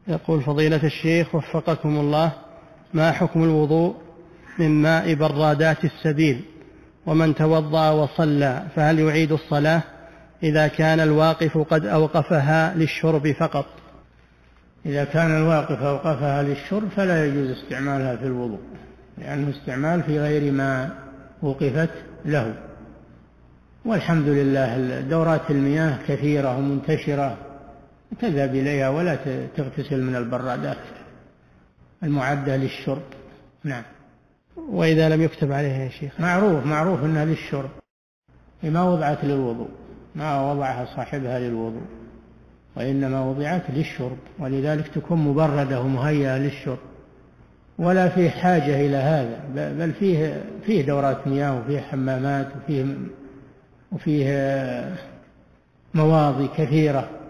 يقول فضيلة الشيخ وفقكم الله، ما حكم الوضوء من ماء برادات السبيل، ومن توضأ وصلى فهل يعيد الصلاة إذا كان الواقف قد أوقفها للشرب فقط؟ إذا كان الواقف أوقفها للشرب فلا يجوز استعمالها في الوضوء، لأنه استعمال في غير ما وقفت له. والحمد لله دورات المياه كثيرة ومنتشرة، تذهب إليها ولا تغتسل من البرادات المعدة للشرب. نعم. وإذا لم يكتب عليها يا شيخ؟ معروف أنها للشرب، ما وضعت للوضوء، ما وضعها صاحبها للوضوء، وإنما وضعت للشرب، ولذلك تكون مبردة ومهيئة للشرب، ولا فيه حاجة إلى هذا، بل فيه دورات مياه وفيه حمامات وفيه مواضي كثيرة